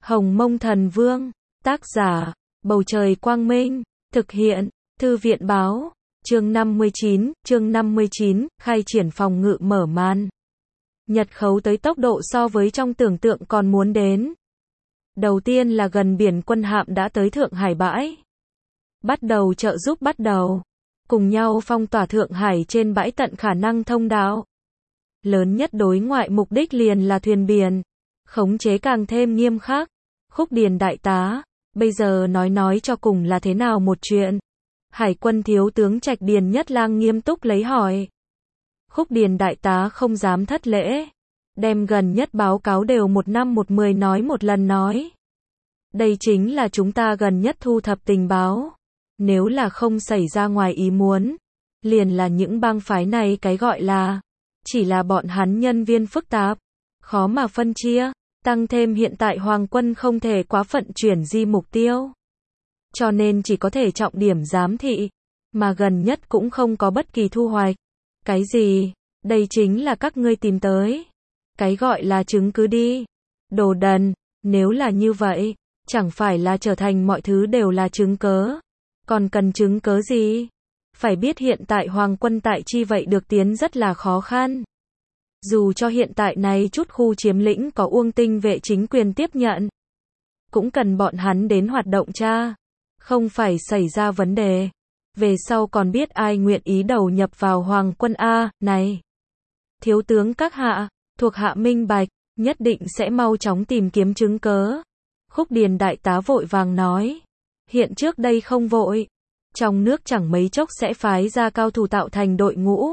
Hồng Mông Thần Vương, tác giả, Bầu Trời Quang Minh, thực hiện, Thư viện Báo, chương 59, khai triển phòng ngự mở màn. Nhật khấu tới tốc độ so với trong tưởng tượng còn muốn đến. Đầu tiên là gần biển quân hạm đã tới Thượng Hải bãi. Bắt đầu trợ giúp cùng nhau phong tỏa Thượng Hải trên bãi tận khả năng thông đạo. Lớn nhất đối ngoại mục đích liền là thuyền biển. Khống chế càng thêm nghiêm khắc. Khúc Điền đại tá, bây giờ nói cho cùng là thế nào một chuyện? Hải quân thiếu tướng Trạch Điền Nhất Lang nghiêm túc lấy hỏi. Khúc Điền đại tá không dám thất lễ. Đem gần nhất báo cáo đều 1 năm 10 nói một lần nói. Đây chính là chúng ta gần nhất thu thập tình báo. Nếu là không xảy ra ngoài ý muốn, liền là những bang phái này cái gọi là, chỉ là bọn hắn nhân viên phức tạp, khó mà phân chia, tăng thêm hiện tại Hoàng quân không thể quá phận chuyển di mục tiêu. Cho nên chỉ có thể trọng điểm giám thị, mà gần nhất cũng không có bất kỳ thu hoạch. Cái gì? Đây chính là các ngươi tìm tới. Cái gọi là chứng cứ đi. Đồ đần, nếu là như vậy, chẳng phải là trở thành mọi thứ đều là chứng cớ. Còn cần chứng cớ gì? Phải biết hiện tại Hoàng quân tại chi vậy được tiến rất là khó khăn. Dù cho hiện tại này chút khu chiếm lĩnh có Uông Tinh vệ chính quyền tiếp nhận, cũng cần bọn hắn đến hoạt động tra. Không phải xảy ra vấn đề. Về sau còn biết ai nguyện ý đầu nhập vào Hoàng quân A, này. Thiếu tướng các hạ, thuộc hạ minh bạch, nhất định sẽ mau chóng tìm kiếm chứng cớ. Khúc Điền đại tá vội vàng nói. Hiện trước đây không vội. Trong nước chẳng mấy chốc sẽ phái ra cao thủ tạo thành đội ngũ.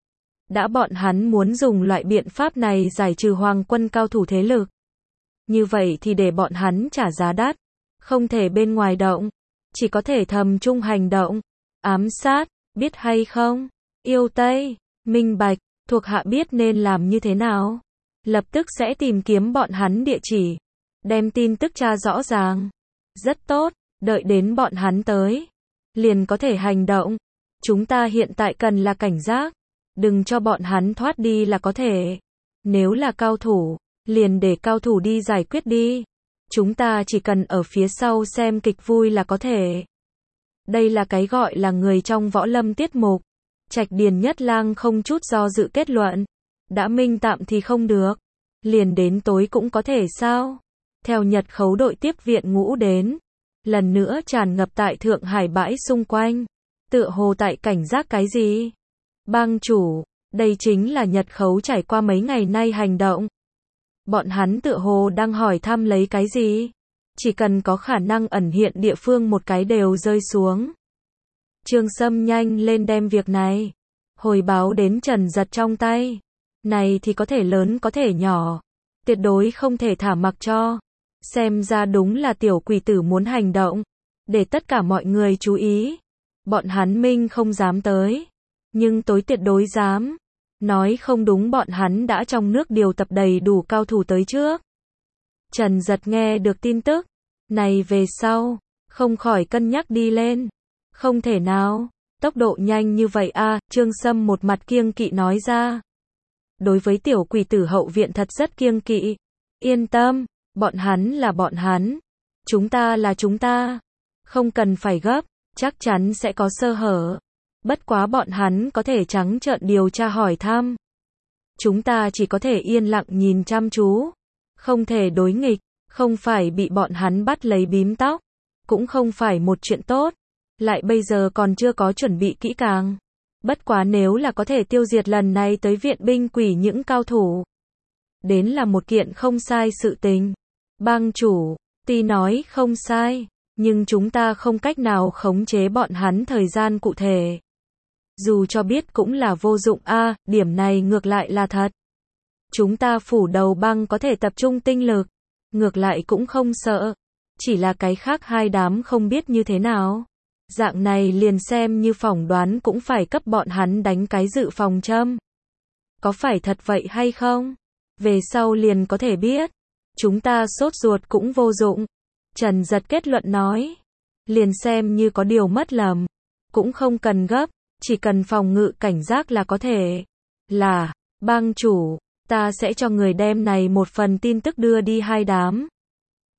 Đã bọn hắn muốn dùng loại biện pháp này giải trừ Hoàng quân cao thủ thế lực. Như vậy thì để bọn hắn trả giá đắt. Không thể bên ngoài động. Chỉ có thể thầm trung hành động. Ám sát, biết hay không? Yêu Tây, minh bạch, thuộc hạ biết nên làm như thế nào. Lập tức sẽ tìm kiếm bọn hắn địa chỉ. Đem tin tức tra rõ ràng. Rất tốt, đợi đến bọn hắn tới. Liền có thể hành động. Chúng ta hiện tại cần là cảnh giác. Đừng cho bọn hắn thoát đi là có thể. Nếu là cao thủ, liền để cao thủ đi giải quyết đi. Chúng ta chỉ cần ở phía sau xem kịch vui là có thể. Đây là cái gọi là người trong võ lâm tiết mục. Trạch Điền Nhất Lang không chút do dự kết luận. Đã minh tạm thì không được. Liền đến tối cũng có thể sao? Theo Nhật khấu đội tiếp viện ngũ đến. Lần nữa tràn ngập tại Thượng Hải bãi xung quanh. Tựa hồ tại cảnh giác cái gì? Bang chủ, đây chính là Nhật khấu trải qua mấy ngày nay hành động. Bọn hắn tựa hồ đang hỏi thăm lấy cái gì? Chỉ cần có khả năng ẩn hiện địa phương một cái đều rơi xuống. Trương Sâm nhanh lên đem việc này hồi báo đến Trần Giật trong tay. Này thì có thể lớn có thể nhỏ. Tuyệt đối không thể thả mặc cho. Xem ra đúng là tiểu quỷ tử muốn hành động. Để tất cả mọi người chú ý. Bọn hắn minh không dám tới. Nhưng tối tuyệt đối dám. Nói không đúng bọn hắn đã trong nước điều tập đầy đủ cao thủ tới trước. Trần Giật nghe được tin tức này về sau, không khỏi cân nhắc đi lên. Không thể nào, tốc độ nhanh như vậy a, Trương Sâm một mặt kiêng kỵ nói ra. Đối với tiểu quỷ tử hậu viện thật rất kiêng kỵ. Yên tâm, bọn hắn là bọn hắn. Chúng ta là chúng ta. Không cần phải gấp, chắc chắn sẽ có sơ hở. Bất quá bọn hắn có thể trắng trợn điều tra hỏi thăm. Chúng ta chỉ có thể yên lặng nhìn chăm chú. Không thể đối nghịch, không phải bị bọn hắn bắt lấy bím tóc. Cũng không phải một chuyện tốt. Lại bây giờ còn chưa có chuẩn bị kỹ càng. Bất quá nếu là có thể tiêu diệt lần này tới viện binh quỷ những cao thủ. Đến là một kiện không sai sự tình. Bang chủ, tuy nói không sai, nhưng chúng ta không cách nào khống chế bọn hắn thời gian cụ thể. Dù cho biết cũng là vô dụng a, điểm này ngược lại là thật. Chúng ta phủ đầu băng có thể tập trung tinh lực, ngược lại cũng không sợ. Chỉ là cái khác hai đám không biết như thế nào. Dạng này liền xem như phỏng đoán cũng phải cấp bọn hắn đánh cái dự phòng châm. Có phải thật vậy hay không? Về sau liền có thể biết. Chúng ta sốt ruột cũng vô dụng. Trần Giật kết luận nói. Liền xem như có điều mất lầm. Cũng không cần gấp. Chỉ cần phòng ngự cảnh giác là có thể. Là, bang chủ, ta sẽ cho người đem này một phần tin tức đưa đi hai đám.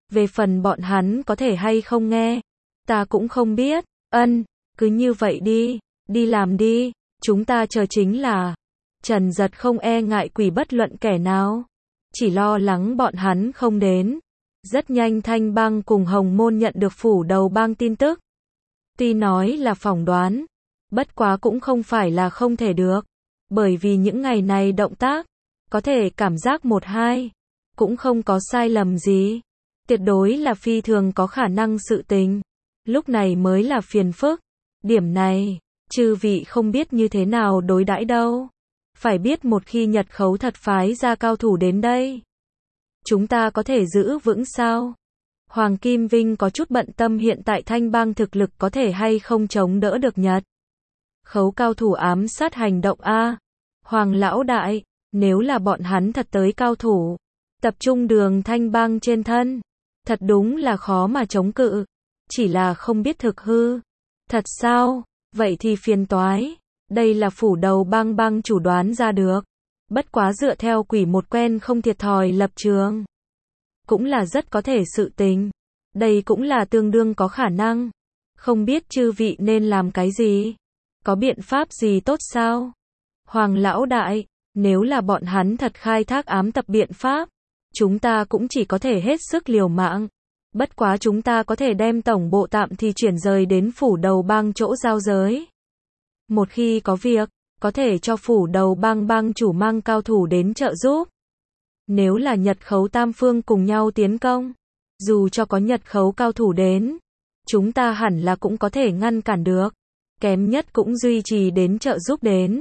Về phần bọn hắn có thể hay không nghe, ta cũng không biết. Cứ như vậy đi, đi làm đi, chúng ta chờ chính là. Trần Giật không e ngại quỷ bất luận kẻ nào, chỉ lo lắng bọn hắn không đến. Rất nhanh Thanh Bang cùng Hồng Môn nhận được phủ đầu bang tin tức. Tuy nói là phỏng đoán, bất quá cũng không phải là không thể được, bởi vì những ngày này động tác, có thể cảm giác một hai, cũng không có sai lầm gì. Tuyệt đối là phi thường có khả năng sự tình. Lúc này mới là phiền phức. Điểm này, chư vị không biết như thế nào đối đãi đâu. Phải biết một khi Nhật Khấu thật phái ra cao thủ đến đây, chúng ta có thể giữ vững sao? Hoàng Kim Vinh có chút bận tâm hiện tại Thanh Bang thực lực có thể hay không chống đỡ được Nhật Khấu cao thủ ám sát hành động a. Hoàng lão đại, nếu là bọn hắn thật tới cao thủ, tập trung Đường Thanh Bang trên thân, thật đúng là khó mà chống cự. Chỉ là không biết thực hư. Thật sao? Vậy thì phiền toái. Đây là phủ đầu bang bang chủ đoán ra được. Bất quá dựa theo quỷ một quen không thiệt thòi lập trường, cũng là rất có thể sự tình. Đây cũng là tương đương có khả năng. Không biết chư vị nên làm cái gì? Có biện pháp gì tốt sao? Hoàng lão đại, nếu là bọn hắn thật khai thác ám tập biện pháp, chúng ta cũng chỉ có thể hết sức liều mạng. Bất quá chúng ta có thể đem tổng bộ tạm thì chuyển rời đến phủ đầu bang chỗ giao giới. Một khi có việc, có thể cho phủ đầu bang bang chủ mang cao thủ đến trợ giúp. Nếu là Nhật Khấu tam phương cùng nhau tiến công, dù cho có Nhật Khấu cao thủ đến, chúng ta hẳn là cũng có thể ngăn cản được. Kém nhất cũng duy trì đến trợ giúp đến.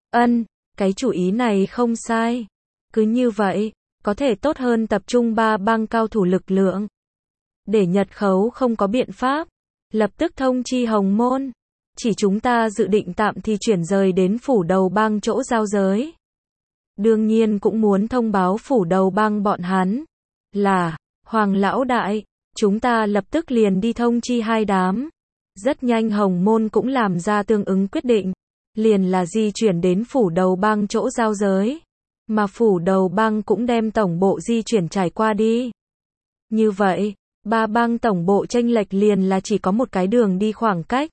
Cái chủ ý này không sai. Cứ như vậy, có thể tốt hơn tập trung ba bang cao thủ lực lượng. Để Nhật Khấu không có biện pháp, lập tức thông chi Hồng Môn. Chỉ chúng ta dự định tạm thì chuyển rời đến phủ đầu bang chỗ giao giới. Đương nhiên cũng muốn thông báo phủ đầu bang bọn hắn. Là, Hoàng lão đại, chúng ta lập tức liền đi thông chi hai đám. Rất nhanh Hồng Môn cũng làm ra tương ứng quyết định. Liền là di chuyển đến phủ đầu bang chỗ giao giới. Mà phủ đầu bang cũng đem tổng bộ di chuyển trải qua đi. Như vậy, ba bang tổng bộ chênh lệch liền là chỉ có một cái đường đi khoảng cách.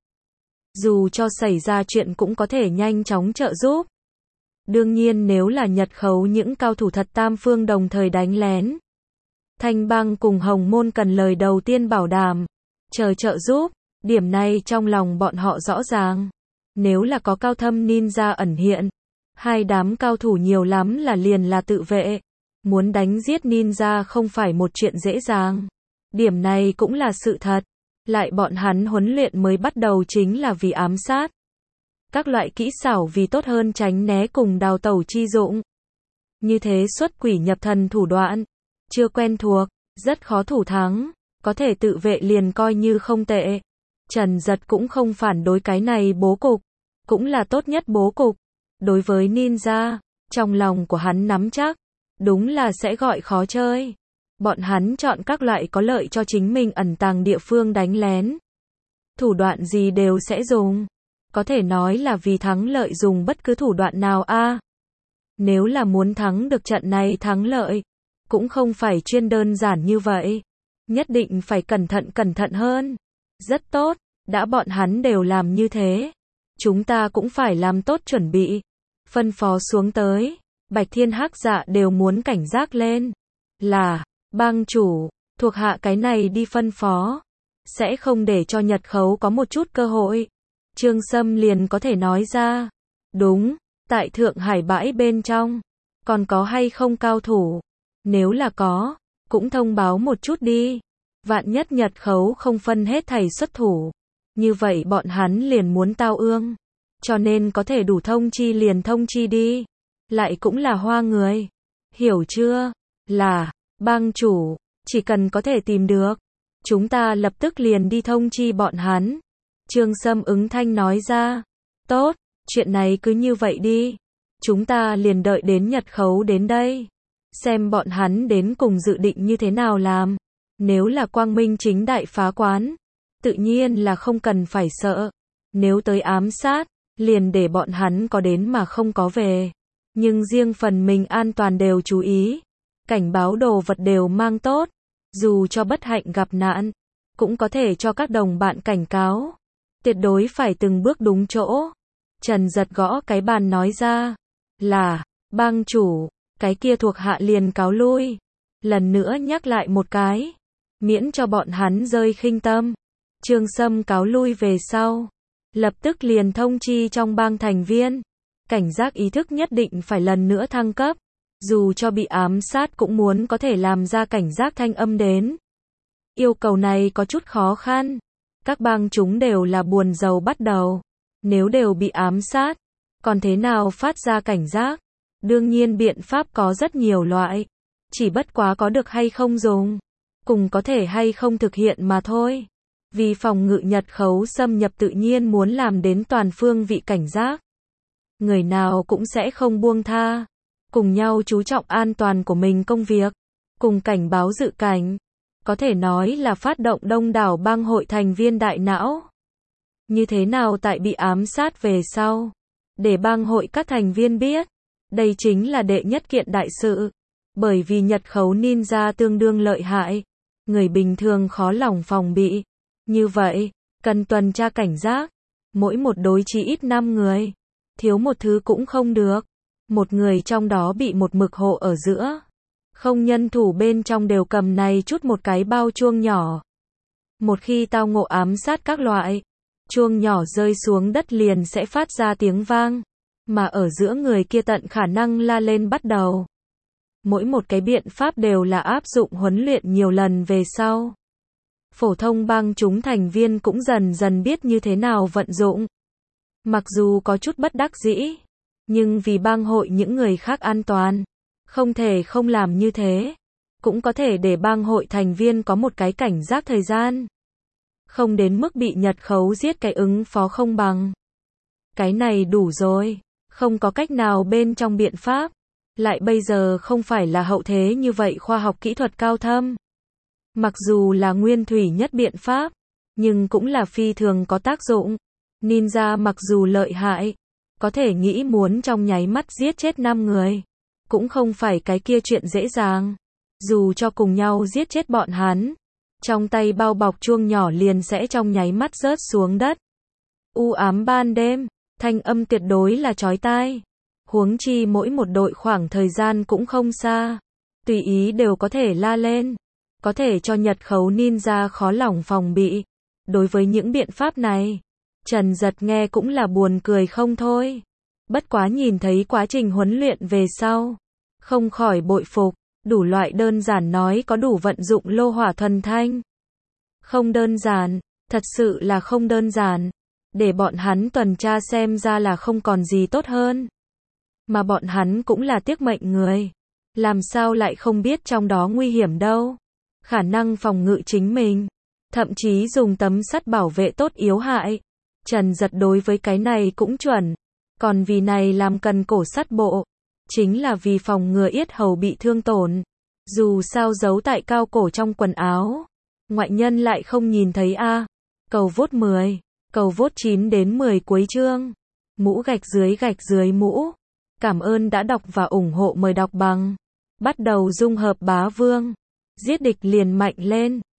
Dù cho xảy ra chuyện cũng có thể nhanh chóng trợ giúp. Đương nhiên nếu là Nhật Khấu những cao thủ thật tam phương đồng thời đánh lén, Thanh Bang cùng Hồng Môn cần lời đầu tiên bảo đảm, chờ trợ giúp. Điểm này trong lòng bọn họ rõ ràng. Nếu là có cao thâm ninja ẩn hiện, hai đám cao thủ nhiều lắm là liền là tự vệ. Muốn đánh giết ninja không phải một chuyện dễ dàng. Điểm này cũng là sự thật. Lại bọn hắn huấn luyện mới bắt đầu chính là vì ám sát. Các loại kỹ xảo vì tốt hơn tránh né cùng đào tẩu chi dụng. Như thế xuất quỷ nhập thần thủ đoạn. Chưa quen thuộc, rất khó thủ thắng. Có thể tự vệ liền coi như không tệ. Trần Giật cũng không phản đối cái này bố cục. Cũng là tốt nhất bố cục. Đối với ninja, trong lòng của hắn nắm chắc. Đúng là sẽ gọi khó chơi. Bọn hắn chọn các loại có lợi cho chính mình ẩn tàng địa phương đánh lén. Thủ đoạn gì đều sẽ dùng. Có thể nói là vì thắng lợi dùng bất cứ thủ đoạn nào a. Nếu là muốn thắng được trận này thắng lợi, cũng không phải chuyên đơn giản như vậy. Nhất định phải cẩn thận hơn. Rất tốt, đã bọn hắn đều làm như thế. Chúng ta cũng phải làm tốt chuẩn bị. Phân phó xuống tới, Bạch Thiên Hắc Dạ đều muốn cảnh giác lên. Là, bang chủ, thuộc hạ cái này đi phân phó. Sẽ không để cho Nhật Khấu có một chút cơ hội. Trương Sâm liền có thể nói ra. Đúng, tại Thượng Hải bãi bên trong, còn có hay không cao thủ? Nếu là có, cũng thông báo một chút đi. Vạn nhất Nhật Khấu không phân hết thảy xuất thủ. Như vậy bọn hắn liền muốn tao ương. Cho nên có thể đủ thông chi liền thông chi đi. Lại cũng là hoa người. Hiểu chưa? Là, bang chủ, chỉ cần có thể tìm được, chúng ta lập tức liền đi thông chi bọn hắn. Trương Sâm ứng thanh nói ra. Tốt, chuyện này cứ như vậy đi. Chúng ta liền đợi đến Nhật Khấu đến đây. Xem bọn hắn đến cùng dự định như thế nào làm. Nếu là quang minh chính đại phá quán, tự nhiên là không cần phải sợ. Nếu tới ám sát, liền để bọn hắn có đến mà không có về. Nhưng riêng phần mình an toàn đều chú ý. Cảnh báo đồ vật đều mang tốt. Dù cho bất hạnh gặp nạn, cũng có thể cho các đồng bạn cảnh cáo. Tuyệt đối phải từng bước đúng chỗ. Trần giật gõ cái bàn nói ra. Là, bang chủ, cái kia thuộc hạ liền cáo lui. Lần nữa nhắc lại một cái. Miễn cho bọn hắn rơi khinh tâm. Trương Sâm cáo lui về sau. Lập tức liền thông chi trong bang thành viên. Cảnh giác ý thức nhất định phải lần nữa thăng cấp. Dù cho bị ám sát cũng muốn có thể làm ra cảnh giác thanh âm đến. Yêu cầu này có chút khó khăn. Các bang chúng đều là buồn giàu bắt đầu. Nếu đều bị ám sát, còn thế nào phát ra cảnh giác? Đương nhiên biện pháp có rất nhiều loại. Chỉ bất quá có được hay không dùng. Cùng có thể hay không thực hiện mà thôi. Vì phòng ngự Nhật khấu xâm nhập tự nhiên muốn làm đến toàn phương vị cảnh giác. Người nào cũng sẽ không buông tha. Cùng nhau chú trọng an toàn của mình công việc. Cùng cảnh báo dự cảnh. Có thể nói là phát động đông đảo bang hội thành viên đại não. Như thế nào tại bị ám sát về sau. Để bang hội các thành viên biết. Đây chính là đệ nhất kiện đại sự. Bởi vì Nhật khấu ninja tương đương lợi hại. Người bình thường khó lòng phòng bị. Như vậy, cần tuần tra cảnh giác. Mỗi một đối chí ít 5 người. Thiếu một thứ cũng không được. Một người trong đó bị một mực hộ ở giữa. Không nhân thủ bên trong đều cầm này chút một cái bao chuông nhỏ. Một khi tao ngộ ám sát các loại, chuông nhỏ rơi xuống đất liền sẽ phát ra tiếng vang. Mà ở giữa người kia tận khả năng la lên bắt đầu. Mỗi một cái biện pháp đều là áp dụng huấn luyện nhiều lần về sau. Phổ thông bang chúng thành viên cũng dần dần biết như thế nào vận dụng. Mặc dù có chút bất đắc dĩ, nhưng vì bang hội những người khác an toàn, không thể không làm như thế. Cũng có thể để bang hội thành viên có một cái cảnh giác thời gian. Không đến mức bị Nhật khấu giết cái ứng phó không bằng. Cái này đủ rồi, không có cách nào bên trong biện pháp. Lại bây giờ không phải là hậu thế như vậy khoa học kỹ thuật cao thâm. Mặc dù là nguyên thủy nhất biện pháp, nhưng cũng là phi thường có tác dụng. Ninja mặc dù lợi hại, có thể nghĩ muốn trong nháy mắt giết chết 5 người. Cũng không phải cái kia chuyện dễ dàng. Dù cho cùng nhau giết chết bọn hắn, trong tay bao bọc chuông nhỏ liền sẽ trong nháy mắt rớt xuống đất. U ám ban đêm, thanh âm tuyệt đối là chói tai. Huống chi mỗi một đội khoảng thời gian cũng không xa. Tùy ý đều có thể la lên. Có thể cho Nhật khấu ninja khó lòng phòng bị. Đối với những biện pháp này, Trần giật nghe cũng là buồn cười không thôi. Bất quá nhìn thấy quá trình huấn luyện về sau, không khỏi bội phục. Đủ loại đơn giản nói có đủ vận dụng lô hỏa thuần thanh. Không đơn giản, thật sự là không đơn giản. Để bọn hắn tuần tra xem ra là không còn gì tốt hơn. Mà bọn hắn cũng là tiếc mệnh người. Làm sao lại không biết trong đó nguy hiểm đâu. Khả năng phòng ngự chính mình. Thậm chí dùng tấm sắt bảo vệ tốt yếu hại. Trần giật đối với cái này cũng chuẩn. Còn vì này làm cần cổ sắt bộ. Chính là vì phòng ngừa yết hầu bị thương tổn. Dù sao giấu tại cao cổ trong quần áo. Ngoại nhân lại không nhìn thấy a. Cầu vote 10. Cầu vote 9 đến 10 cuối chương. Mũ gạch dưới mũ. Cảm ơn đã đọc và ủng hộ, mời đọc bằng. Bắt đầu dung hợp bá vương. Giết địch liền mạnh lên.